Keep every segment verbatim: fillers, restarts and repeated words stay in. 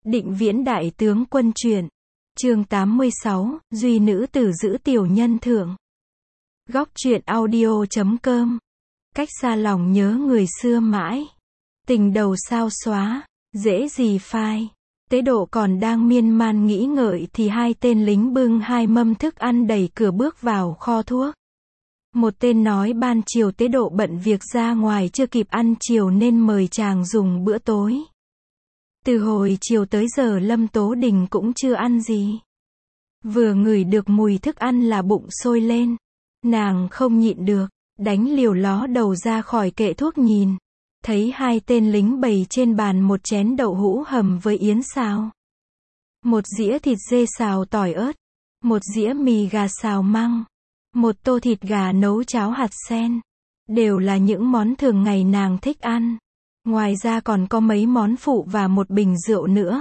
Định Viễn Đại Tướng Quân truyện. Chương tám mươi sáu, Duy Nữ Tử Giữ Tiểu Nhân Thượng. Góc truyện audio chấm com. Cách xa lòng nhớ người xưa mãi. Tình đầu sao xóa, dễ gì phai. Tế Độ còn đang miên man nghĩ ngợi thì hai tên lính bưng hai mâm thức ăn đẩy cửa bước vào kho thuốc. Một tên nói ban chiều Tế Độ bận việc ra ngoài chưa kịp ăn chiều nên mời chàng dùng bữa tối. Từ hồi chiều tới giờ Lâm Tố Đình cũng chưa ăn gì. Vừa ngửi được mùi thức ăn là bụng sôi lên. Nàng không nhịn được, đánh liều ló đầu ra khỏi kệ thuốc nhìn. Thấy hai tên lính bày trên bàn một chén đậu hũ hầm với yến xào. Một dĩa thịt dê xào tỏi ớt. Một dĩa mì gà xào măng. Một tô thịt gà nấu cháo hạt sen. Đều là những món thường ngày nàng thích ăn. Ngoài ra còn có mấy món phụ và một bình rượu nữa.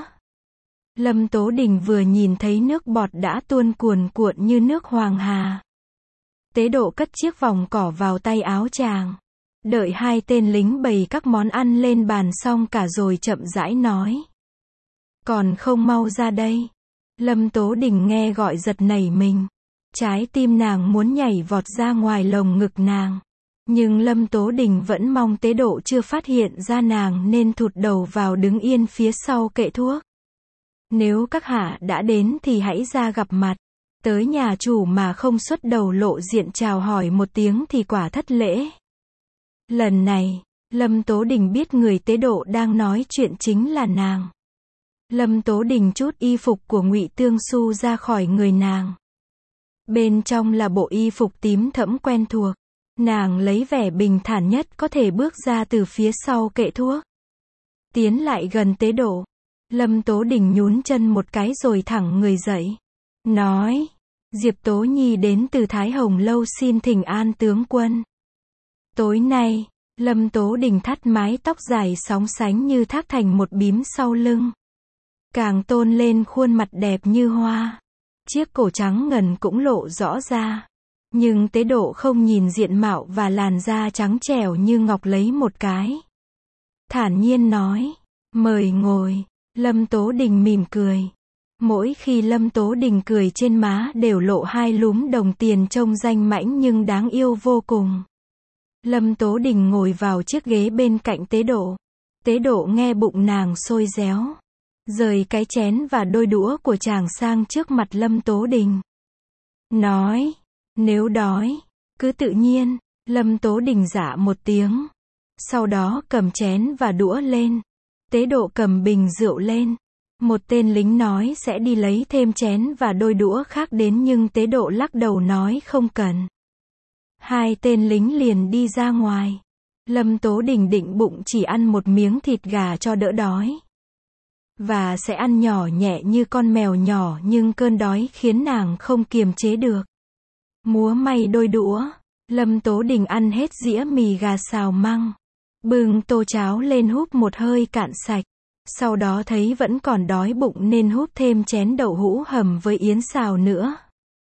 Lâm Tố Đình vừa nhìn thấy nước bọt đã tuôn cuồn cuộn như nước Hoàng Hà. Tế Độ cất chiếc vòng cỏ vào tay áo chàng. Đợi hai tên lính bày các món ăn lên bàn xong cả rồi chậm rãi nói. Còn không mau ra đây. Lâm Tố Đình nghe gọi giật nảy mình. Trái tim nàng muốn nhảy vọt ra ngoài lồng ngực nàng. Nhưng Lâm Tố Đình vẫn mong Tế Độ chưa phát hiện ra nàng nên thụt đầu vào đứng yên phía sau kệ thuốc. Nếu các hạ đã đến thì hãy ra gặp mặt. Tới nhà chủ mà không xuất đầu lộ diện chào hỏi một tiếng thì quả thất lễ. Lần này, Lâm Tố Đình biết người Tế Độ đang nói chuyện chính là nàng. Lâm Tố Đình trút y phục của Ngụy Tương Xu ra khỏi người nàng. Bên trong là bộ y phục tím thẫm quen thuộc. Nàng lấy vẻ bình thản nhất có thể bước ra từ phía sau kệ thuốc. Tiến lại gần Tế Độ. Lâm Tố Đình nhún chân một cái rồi thẳng người dậy. Nói, Diệp Tố Nhi đến từ Thái Hồng Lâu xin thỉnh an tướng quân. Tối nay, Lâm Tố Đình thắt mái tóc dài sóng sánh như thác thành một bím sau lưng. Càng tôn lên khuôn mặt đẹp như hoa. Chiếc cổ trắng ngần cũng lộ rõ ra. Nhưng Tế Độ không nhìn diện mạo và làn da trắng trẻo như ngọc lấy một cái. Thản nhiên nói, mời ngồi. Lâm Tố Đình mỉm cười. Mỗi khi Lâm Tố Đình cười trên má đều lộ hai lúm đồng tiền trông danh mãnh nhưng đáng yêu vô cùng. Lâm Tố Đình ngồi vào chiếc ghế bên cạnh Tế Độ. Tế Độ nghe bụng nàng sôi réo. Rời cái chén và đôi đũa của chàng sang trước mặt Lâm Tố Đình. Nói, nếu đói, cứ tự nhiên. Lâm Tố Đình dạ một tiếng. Sau đó cầm chén và đũa lên. Tế Độ cầm bình rượu lên. Một tên lính nói sẽ đi lấy thêm chén và đôi đũa khác đến nhưng Tế Độ lắc đầu nói không cần. Hai tên lính liền đi ra ngoài. Lâm Tố Đình định bụng chỉ ăn một miếng thịt gà cho đỡ đói. Và sẽ ăn nhỏ nhẹ như con mèo nhỏ nhưng cơn đói khiến nàng không kiềm chế được. Múa may đôi đũa. Lâm Tố Đình ăn hết dĩa mì gà xào măng. Bưng tô cháo lên húp một hơi cạn sạch. Sau đó thấy vẫn còn đói bụng nên húp thêm chén đậu hũ hầm với yến xào nữa.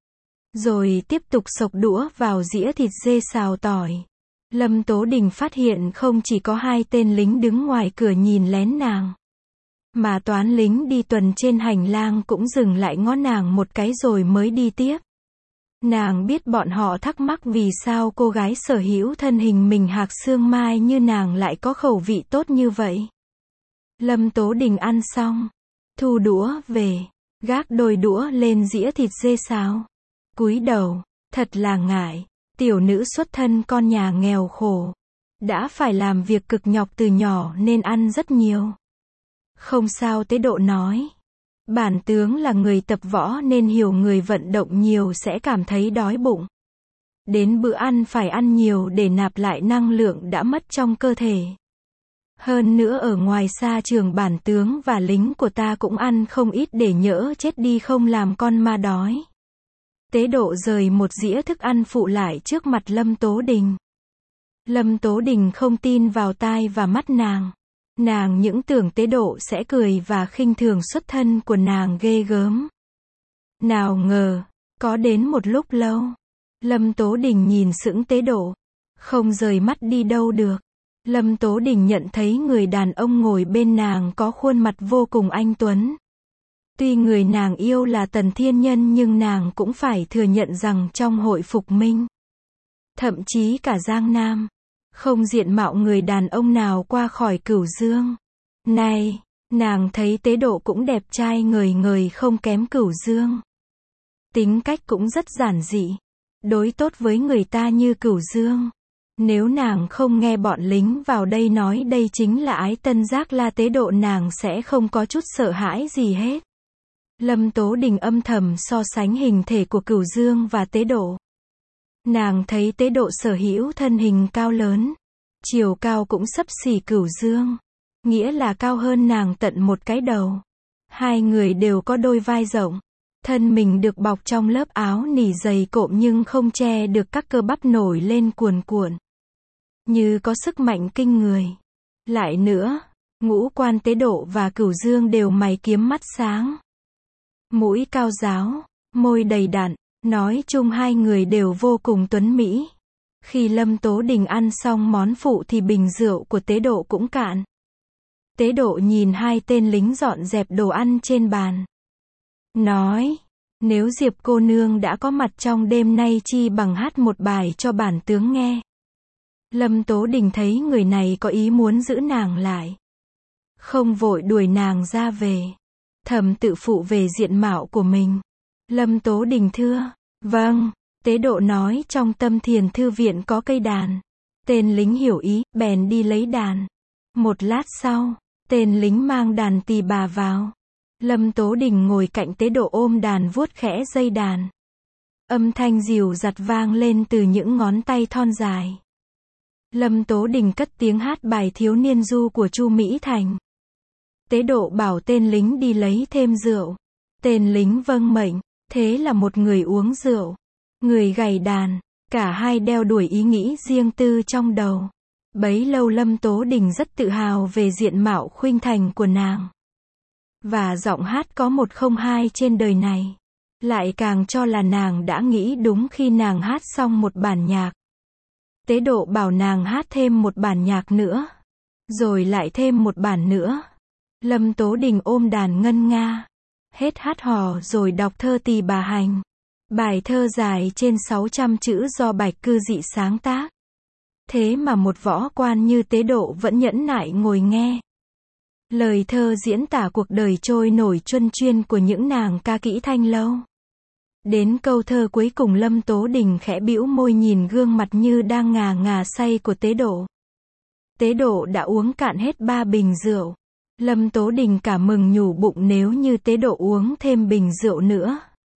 Rồi tiếp tục xộc đũa vào dĩa thịt dê xào tỏi. Lâm Tố Đình phát hiện không chỉ có hai tên lính đứng ngoài cửa nhìn lén nàng. Mà toán lính đi tuần trên hành lang cũng dừng lại ngó nàng một cái rồi mới đi tiếp. Nàng biết bọn họ thắc mắc vì sao cô gái sở hữu thân hình mình hạc xương mai như nàng lại có khẩu vị tốt như vậy. Lâm Tố Đình ăn xong, thu đũa về, gác đôi đũa lên dĩa thịt dê xào. Cúi đầu, thật là ngại, tiểu nữ xuất thân con nhà nghèo khổ. Đã phải làm việc cực nhọc từ nhỏ nên ăn rất nhiều. Không sao, Tế Độ nói. Bản tướng là người tập võ nên hiểu người vận động nhiều sẽ cảm thấy đói bụng. Đến bữa ăn phải ăn nhiều để nạp lại năng lượng đã mất trong cơ thể. Hơn nữa ở ngoài xa trường bản tướng và lính của ta cũng ăn không ít để nhỡ chết đi không làm con ma đói. Tế Độ rời một dĩa thức ăn phụ lại trước mặt Lâm Tố Đình. Lâm Tố Đình không tin vào tai và mắt nàng. Nàng những tưởng Tế Độ sẽ cười và khinh thường xuất thân của nàng ghê gớm. Nào ngờ, có đến một lúc lâu, Lâm Tố Đình nhìn sững Tế Độ, không rời mắt đi đâu được. Lâm Tố Đình nhận thấy người đàn ông ngồi bên nàng có khuôn mặt vô cùng anh tuấn. Tuy người nàng yêu là Tần Thiên Nhân nhưng nàng cũng phải thừa nhận rằng trong hội Phục Minh, thậm chí cả Giang Nam, không diện mạo người đàn ông nào qua khỏi Cửu Dương. Này, nàng thấy Tế Độ cũng đẹp trai ngời ngời không kém Cửu Dương. Tính cách cũng rất giản dị, đối tốt với người ta như Cửu Dương. Nếu nàng không nghe bọn lính vào đây nói đây chính là ái tân giác la Tế Độ nàng sẽ không có chút sợ hãi gì hết. Lâm Tố Đình âm thầm so sánh hình thể của Cửu Dương và Tế Độ. Nàng thấy Tế Độ sở hữu thân hình cao lớn, chiều cao cũng xấp xỉ Cửu Dương, nghĩa là cao hơn nàng tận một cái đầu. Hai người đều có đôi vai rộng, thân mình được bọc trong lớp áo nỉ dày cộm nhưng không che được các cơ bắp nổi lên cuồn cuộn, như có sức mạnh kinh người. Lại nữa, ngũ quan Tế Độ và Cửu Dương đều mày kiếm mắt sáng, mũi cao ráo, môi đầy đặn, nói chung hai người đều vô cùng tuấn mỹ. Khi Lâm Tố Đình ăn xong món phụ thì bình rượu của Tế Độ cũng cạn. Tế Độ nhìn hai tên lính dọn dẹp đồ ăn trên bàn, nói, nếu Diệp cô nương đã có mặt trong đêm nay chi bằng hát một bài cho bản tướng nghe. Lâm Tố Đình thấy người này có ý muốn giữ nàng lại, không vội đuổi nàng ra về, thầm tự phụ về diện mạo của mình. Lâm Tố Đình thưa, vâng. Tế Độ nói trong Tâm Thiền thư viện có cây đàn. Tên lính hiểu ý, bèn đi lấy đàn. Một lát sau, tên lính mang đàn tỳ bà vào. Lâm Tố Đình ngồi cạnh Tế Độ ôm đàn vuốt khẽ dây đàn. Âm thanh dìu dặt vang lên từ những ngón tay thon dài. Lâm Tố Đình cất tiếng hát bài Thiếu Niên Du của Chu Mỹ Thành. Tế Độ bảo tên lính đi lấy thêm rượu. Tên lính vâng mệnh, thế là một người uống rượu, người gảy đàn, cả hai đeo đuổi ý nghĩ riêng tư trong đầu. Bấy lâu Lâm Tố Đình rất tự hào về diện mạo khuynh thành của nàng. Và giọng hát có một không hai trên đời này. Lại càng cho là nàng đã nghĩ đúng khi nàng hát xong một bản nhạc. Tế Độ bảo nàng hát thêm một bản nhạc nữa. Rồi lại thêm một bản nữa. Lâm Tố Đình ôm đàn ngân nga. Hết hát hò rồi đọc thơ Tỳ Bà Hành. Bài thơ dài trên sáu trăm chữ do Bạch Cư Dị sáng tác. Thế mà một võ quan như Tế Độ vẫn nhẫn nại ngồi nghe. Lời thơ diễn tả cuộc đời trôi nổi chuân chuyên của những nàng ca kỹ thanh lâu. Đến câu thơ cuối cùng Lâm Tố Đình khẽ bĩu môi nhìn gương mặt như đang ngà ngà say của Tế Độ. Tế Độ đã uống cạn hết ba bình rượu. Lâm Tố Đình cảm mừng nhủ bụng nếu như Tế Độ uống thêm bình rượu nữa,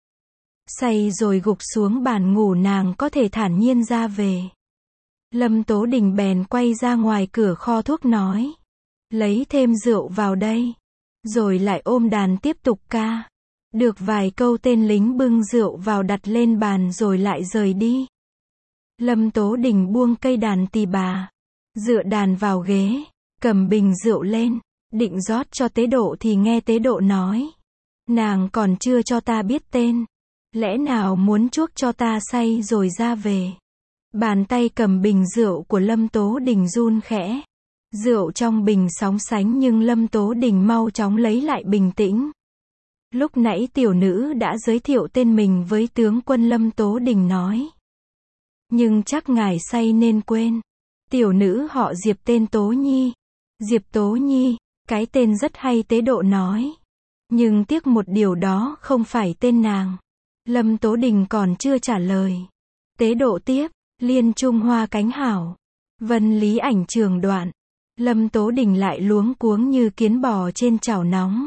say rồi gục xuống bàn ngủ nàng có thể thản nhiên ra về. Lâm Tố Đình bèn quay ra ngoài cửa kho thuốc nói, lấy thêm rượu vào đây. Rồi lại ôm đàn tiếp tục ca. Được vài câu tên lính bưng rượu vào đặt lên bàn rồi lại rời đi. Lâm Tố Đình buông cây đàn tỳ bà, dựa đàn vào ghế, cầm bình rượu lên, định rót cho Tế Độ thì nghe Tế Độ nói, nàng còn chưa cho ta biết tên, lẽ nào muốn chuốc cho ta say rồi ra về. Bàn tay cầm bình rượu của Lâm Tố Đình run khẽ. Rượu trong bình sóng sánh nhưng Lâm Tố Đình mau chóng lấy lại bình tĩnh. Lúc nãy tiểu nữ đã giới thiệu tên mình với tướng quân. Lâm Tố Đình nói, nhưng chắc ngài say nên quên. Tiểu nữ họ Diệp tên Tố Nhi. Diệp Tố Nhi, cái tên rất hay, Tế Độ nói. Nhưng tiếc một điều đó không phải tên nàng. Lâm Tố Đình còn chưa trả lời. Tế Độ tiếp, Liên Trung Hoa cánh hảo, Vân Lý ảnh trường đoạn. Lâm Tố Đình lại luống cuống như kiến bò trên chảo nóng.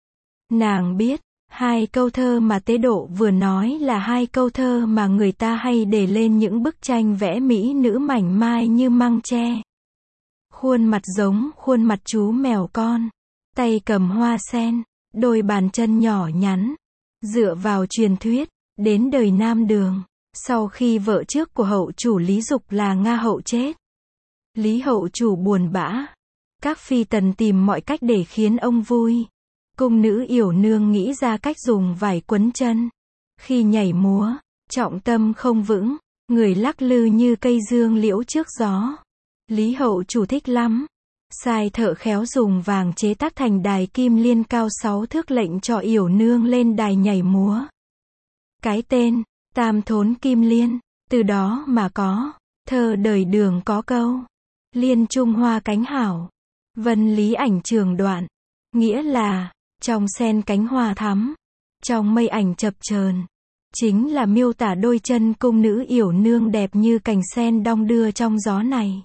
Nàng biết, hai câu thơ mà Tế Độ vừa nói là hai câu thơ mà người ta hay để lên những bức tranh vẽ mỹ nữ mảnh mai như măng tre. Khuôn mặt giống khuôn mặt chú mèo con, tay cầm hoa sen, đôi bàn chân nhỏ nhắn. Dựa vào truyền thuyết, đến đời Nam Đường, sau khi vợ trước của hậu chủ Lý Dục là Nga hậu chết, Lý hậu chủ buồn bã. Các phi tần tìm mọi cách để khiến ông vui. Cung nữ Yểu Nương nghĩ ra cách dùng vải quấn chân. Khi nhảy múa, trọng tâm không vững, người lắc lư như cây dương liễu trước gió. Lý hậu chủ thích lắm. Sai thợ khéo dùng vàng chế tác thành đài kim liên cao sáu thước lệnh cho yểu nương lên đài nhảy múa. Cái tên, Tam Thốn Kim Liên, từ đó mà có, thơ đời Đường có câu, liên trung hoa cánh hảo, vân lý ảnh trường đoạn, nghĩa là, trong sen cánh hoa thắm, trong mây ảnh chập chờn, chính là miêu tả đôi chân cung nữ yểu nương đẹp như cành sen đong đưa trong gió này.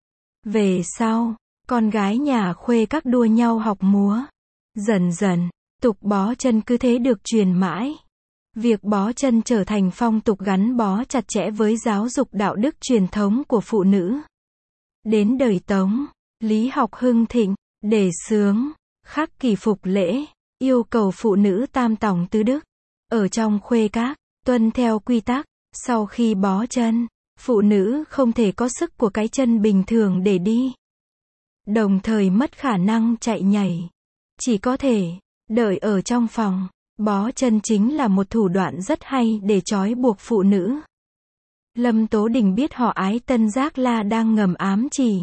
Về sau, con gái nhà khuê các đua nhau học múa. Dần dần, tục bó chân cứ thế được truyền mãi. Việc bó chân trở thành phong tục gắn bó chặt chẽ với giáo dục đạo đức truyền thống của phụ nữ. Đến đời Tống, lý học hưng thịnh, đề xướng, khắc kỷ phục lễ, yêu cầu phụ nữ tam tòng tứ đức. Ở trong khuê các, tuân theo quy tắc, sau khi bó chân, phụ nữ không thể có sức của cái chân bình thường để đi. Đồng thời mất khả năng chạy nhảy. Chỉ có thể đợi ở trong phòng. Bó chân chính là một thủ đoạn rất hay để trói buộc phụ nữ. Lâm Tố Đình biết họ Ái Tân Giác La đang ngầm ám chỉ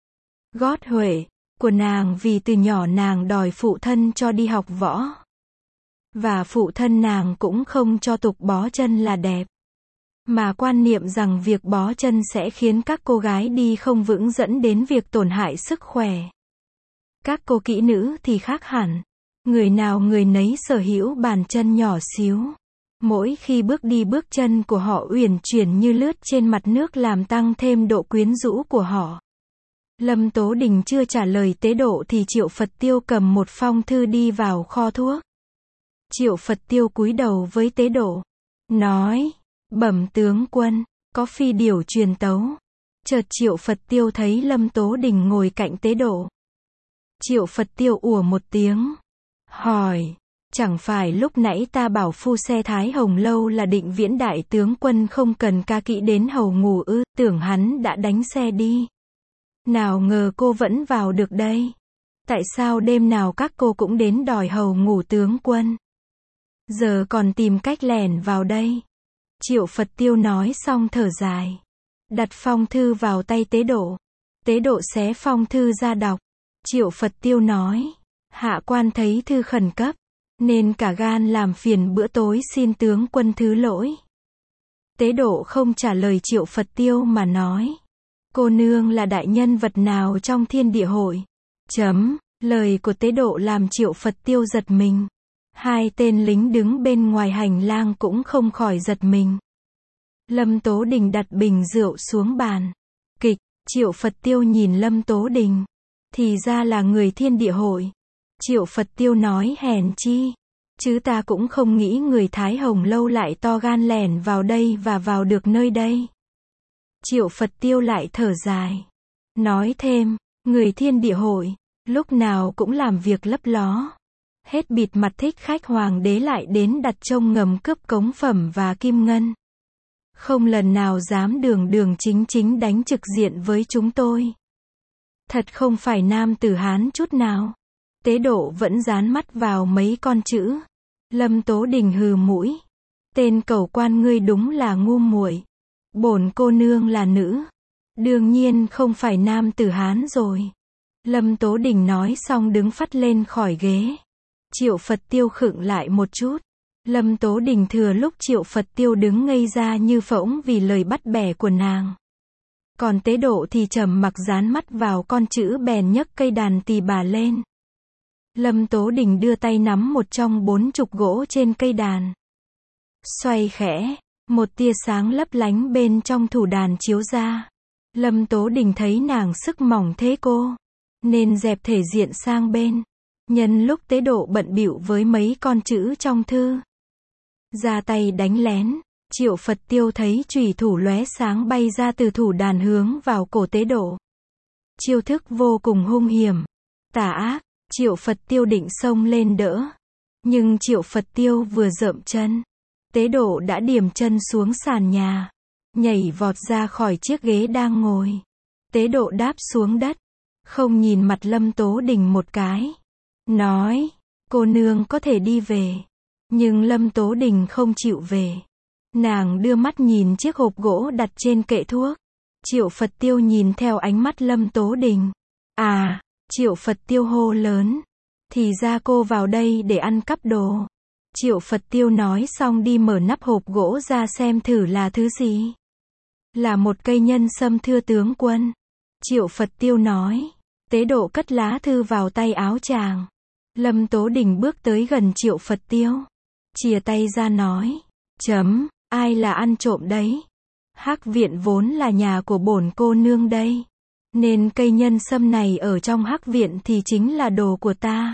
gót huệ của nàng vì từ nhỏ nàng đòi phụ thân cho đi học võ. Và phụ thân nàng cũng không cho tục bó chân là đẹp. Mà quan niệm rằng việc bó chân sẽ khiến các cô gái đi không vững dẫn đến việc tổn hại sức khỏe. Các cô kỹ nữ thì khác hẳn. Người nào người nấy sở hữu bàn chân nhỏ xíu. Mỗi khi bước đi bước chân của họ uyển chuyển như lướt trên mặt nước làm tăng thêm độ quyến rũ của họ. Lâm Tố Đình chưa trả lời Tế Độ thì Triệu Phật Tiêu cầm một phong thư đi vào kho thuốc. Triệu Phật Tiêu cúi đầu với Tế Độ, nói, bẩm tướng quân, có phi điểu truyền tấu. Chợt Triệu Phật Tiêu thấy Lâm Tố Đình ngồi cạnh Tế Độ. Triệu Phật Tiêu ủa một tiếng, hỏi, chẳng phải lúc nãy ta bảo phu xe Thái Hồng Lâu là Định Viễn đại tướng quân không cần ca kỹ đến hầu ngủ ư, tưởng hắn đã đánh xe đi. Nào ngờ cô vẫn vào được đây. Tại sao đêm nào các cô cũng đến đòi hầu ngủ tướng quân? Giờ còn tìm cách lẻn vào đây. Triệu Phật Tiêu nói xong thở dài. Đặt phong thư vào tay Tế Độ. Tế Độ xé phong thư ra đọc. Triệu Phật Tiêu nói, hạ quan thấy thư khẩn cấp, nên cả gan làm phiền bữa tối xin tướng quân thứ lỗi. Tế Độ không trả lời Triệu Phật Tiêu mà nói, cô nương là đại nhân vật nào trong thiên địa hội? Chấm, lời của Tế Độ làm Triệu Phật Tiêu giật mình. Hai tên lính đứng bên ngoài hành lang cũng không khỏi giật mình. Lâm Tố Đình đặt bình rượu xuống bàn. Kịch, Triệu Phật Tiêu nhìn Lâm Tố Đình. Thì ra là người thiên địa hội. Triệu Phật Tiêu nói hèn chi. Chứ ta cũng không nghĩ người Thái Hồng Lâu lại to gan lẻn vào đây và vào được nơi đây. Triệu Phật Tiêu lại thở dài. Nói thêm, người thiên địa hội, lúc nào cũng làm việc lấp ló. Hết bịt mặt thích khách hoàng đế lại đến đặt trông ngầm cướp cống phẩm và kim ngân. Không lần nào dám đường đường chính chính đánh trực diện với chúng tôi. Thật không phải nam tử Hán chút nào. Tế Độ vẫn dán mắt vào mấy con chữ. Lâm Tố Đình hừ mũi. Tên cẩu quan ngươi đúng là ngu muội. Bổn cô nương là nữ. Đương nhiên không phải nam tử Hán rồi. Lâm Tố Đình nói xong đứng phắt lên khỏi ghế. Triệu Phật Tiêu khựng lại một chút. Lâm Tố Đình thừa lúc Triệu Phật Tiêu đứng ngây ra như phỗng vì lời bắt bẻ của nàng. Còn Tế Độ thì trầm mặc dán mắt vào con chữ bèn nhấc cây đàn tỳ bà lên. Lâm Tố Đình đưa tay nắm một trong bốn trục gỗ trên cây đàn. Xoay khẽ, một tia sáng lấp lánh bên trong thủ đàn chiếu ra. Lâm Tố Đình thấy nàng sức mỏng thế cô, nên dẹp thể diện sang bên. Nhân lúc Tế Độ bận bịu với mấy con chữ trong thư, ra tay đánh lén. Triệu Phật Tiêu thấy chùy thủ lóe sáng bay ra từ thủ đàn hướng vào cổ Tế Độ. Chiêu thức vô cùng hung hiểm, tà ác. Triệu Phật Tiêu định xông lên đỡ. Nhưng Triệu Phật Tiêu vừa dậm chân, Tế Độ đã điểm chân xuống sàn nhà, nhảy vọt ra khỏi chiếc ghế đang ngồi. Tế Độ đáp xuống đất, không nhìn mặt Lâm Tố Đình một cái. Nói, cô nương có thể đi về. Nhưng Lâm Tố Đình không chịu về. Nàng đưa mắt nhìn chiếc hộp gỗ đặt trên kệ thuốc. Triệu Phật Tiêu nhìn theo ánh mắt Lâm Tố Đình. À, Triệu Phật Tiêu hô lớn. Thì ra cô vào đây để ăn cắp đồ. Triệu Phật Tiêu nói xong đi mở nắp hộp gỗ ra xem thử là thứ gì. Là một cây nhân sâm thưa tướng quân. Triệu Phật Tiêu nói. Tế độ cất lá thư vào tay áo chàng. Lâm Tố Đình bước tới gần Triệu Phật Tiêu. Chìa tay ra nói. Chấm, ai là ăn trộm đấy? Hắc viện vốn là nhà của bổn cô nương đây. Nên cây nhân sâm này ở trong hắc viện thì chính là đồ của ta.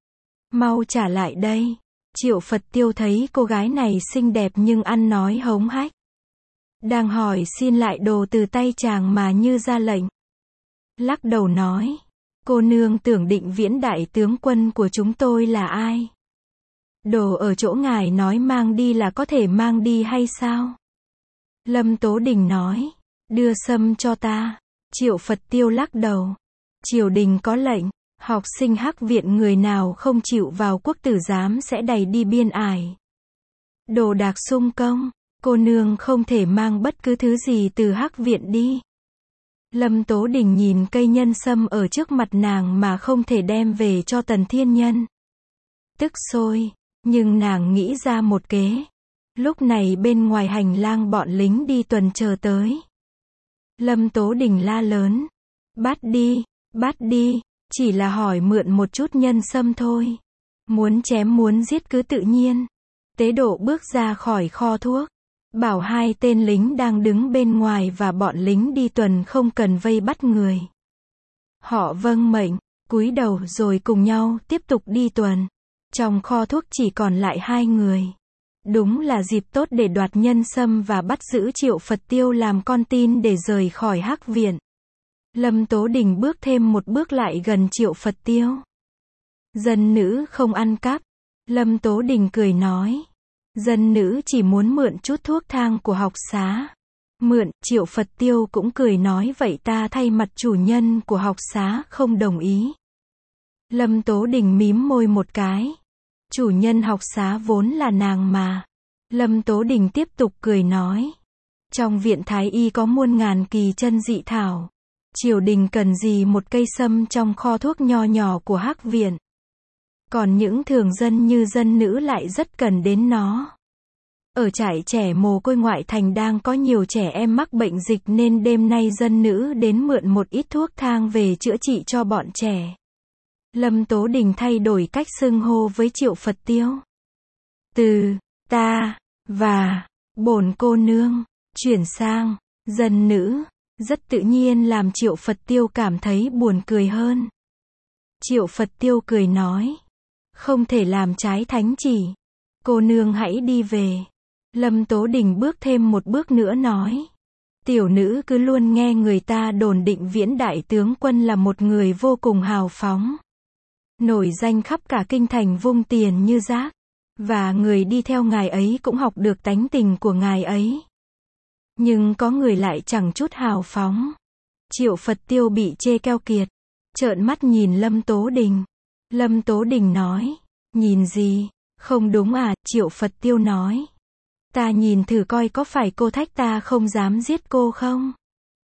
Mau trả lại đây. Triệu Phật Tiêu thấy cô gái này xinh đẹp nhưng ăn nói hống hách. Đang hỏi xin lại đồ từ tay chàng mà như ra lệnh. Lắc đầu nói. Cô nương tưởng Định Viễn đại tướng quân của chúng tôi là ai? Đồ ở chỗ ngài nói mang đi là có thể mang đi hay sao? Lâm Tố Đình nói. Đưa sâm cho ta. Triệu Phật Tiêu lắc đầu. Triều đình có lệnh. Học sinh hắc viện người nào không chịu vào quốc tử giám sẽ đày đi biên ải. Đồ đạc sung công. Cô nương không thể mang bất cứ thứ gì từ hắc viện đi. Lâm Tố Đình nhìn cây nhân sâm ở trước mặt nàng mà không thể đem về cho Tần Thiên Nhân. Tức sôi. Nhưng nàng nghĩ ra một kế. Lúc này bên ngoài hành lang bọn lính đi tuần chờ tới. Lâm Tố Đình la lớn. Bắt đi, bắt đi, chỉ là hỏi mượn một chút nhân sâm thôi. Muốn chém muốn giết cứ tự nhiên. Tế độ bước ra khỏi kho thuốc. Bảo hai tên lính đang đứng bên ngoài và bọn lính đi tuần không cần vây bắt người. Họ vâng mệnh, cúi đầu rồi cùng nhau tiếp tục đi tuần. Trong kho thuốc chỉ còn lại hai người. Đúng là dịp tốt để đoạt nhân sâm và bắt giữ Triệu Phật Tiêu làm con tin để rời khỏi hắc viện. Lâm Tố Đình bước thêm một bước lại gần Triệu Phật Tiêu. Dân nữ không ăn cắp. Lâm Tố Đình cười nói. Dân nữ chỉ muốn mượn chút thuốc thang của học xá. Mượn, Triệu Phật Tiêu cũng cười nói vậy ta thay mặt chủ nhân của học xá không đồng ý. Lâm Tố Đình mím môi một cái. Chủ nhân học xá vốn là nàng mà. Lâm Tố Đình tiếp tục cười nói. Trong viện Thái Y có muôn ngàn kỳ chân dị thảo. Triều đình cần gì một cây sâm trong kho thuốc nho nhỏ của hắc viện. Còn những thường dân như dân nữ lại rất cần đến nó. Ở trại trẻ mồ côi ngoại thành đang có nhiều trẻ em mắc bệnh dịch nên đêm nay dân nữ đến mượn một ít thuốc thang về chữa trị cho bọn trẻ. Lâm Tố Đình thay đổi cách xưng hô với Triệu Phật Tiêu. Từ ta và bổn cô nương chuyển sang dân nữ, rất tự nhiên làm Triệu Phật Tiêu cảm thấy buồn cười hơn. Triệu Phật Tiêu cười nói. Không thể làm trái thánh chỉ. Cô nương hãy đi về. Lâm Tố Đình bước thêm một bước nữa nói. Tiểu nữ cứ luôn nghe người ta đồn Định Viễn đại tướng quân là một người vô cùng hào phóng. Nổi danh khắp cả kinh thành vung tiền như rác. Và người đi theo ngài ấy cũng học được tánh tình của ngài ấy. Nhưng có người lại chẳng chút hào phóng. Triệu Phật Tiêu bị chê keo kiệt. Trợn mắt nhìn Lâm Tố Đình. Lâm Tố Đình nói. Nhìn gì? Không đúng à? Triệu Phật Tiêu nói. Ta nhìn thử coi có phải cô thách ta không dám giết cô không?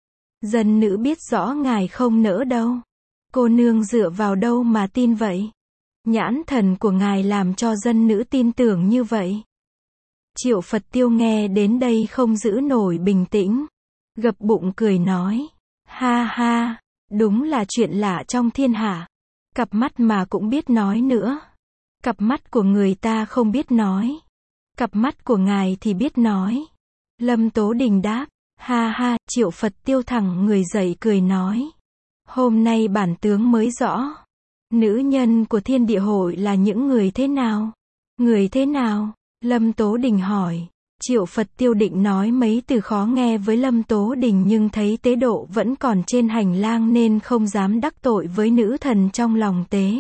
Dân nữ biết rõ ngài không nỡ đâu. Cô nương dựa vào đâu mà tin vậy? Nhãn thần của ngài làm cho dân nữ tin tưởng như vậy. Triệu Phật Tiêu nghe đến đây không giữ nổi bình tĩnh. Gập bụng cười nói. Ha ha, đúng là chuyện lạ trong thiên hạ. Cặp mắt mà cũng biết nói nữa. Cặp mắt của người ta không biết nói. Cặp mắt của ngài thì biết nói. Lâm Tố Đình đáp. Ha ha, Triệu Phật Tiêu thẳng người dậy cười nói. Hôm nay bản tướng mới rõ. Nữ nhân của thiên địa hội là những người thế nào? Người thế nào? Lâm Tố Đình hỏi. Triệu Phật Tiêu định nói mấy từ khó nghe với Lâm Tố Đình nhưng thấy tế độ vẫn còn trên hành lang nên không dám đắc tội với nữ thần trong lòng tế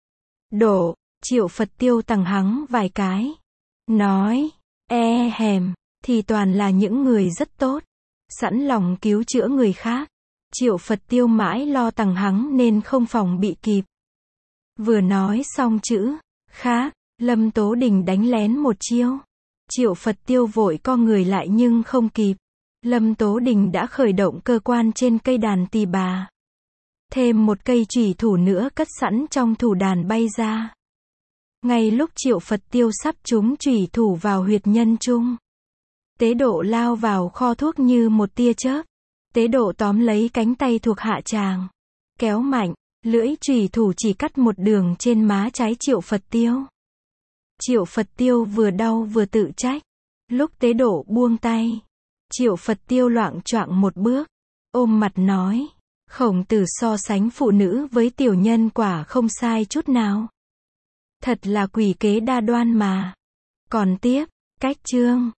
độ. Triệu Phật Tiêu tằng hắng vài cái. Nói. E hèm. Thì toàn là những người rất tốt. Sẵn lòng cứu chữa người khác. Triệu Phật Tiêu mãi lo tằng hắng nên không phòng bị kịp. Vừa nói xong chữ khác, Lâm Tố Đình đánh lén một chiêu. Triệu Phật Tiêu vội co người lại nhưng không kịp. Lâm Tố Đình đã khởi động cơ quan trên cây đàn tỳ bà. Thêm một cây chủy thủ nữa cất sẵn trong thủ đàn bay ra. Ngay lúc Triệu Phật Tiêu sắp trúng chủy thủ vào huyệt nhân trung, Tế Độ lao vào kho thuốc như một tia chớp. Tế Độ tóm lấy cánh tay thuộc hạ chàng, kéo mạnh, lưỡi chủy thủ chỉ cắt một đường trên má trái Triệu Phật Tiêu. Triệu Phật Tiêu vừa đau vừa tự trách. Lúc Tế Độ buông tay, Triệu Phật Tiêu loạng choạng một bước, ôm mặt nói, Khổng Tử so sánh phụ nữ với tiểu nhân quả không sai chút nào. Thật là quỷ kế đa đoan mà. Còn tiếp, cách chương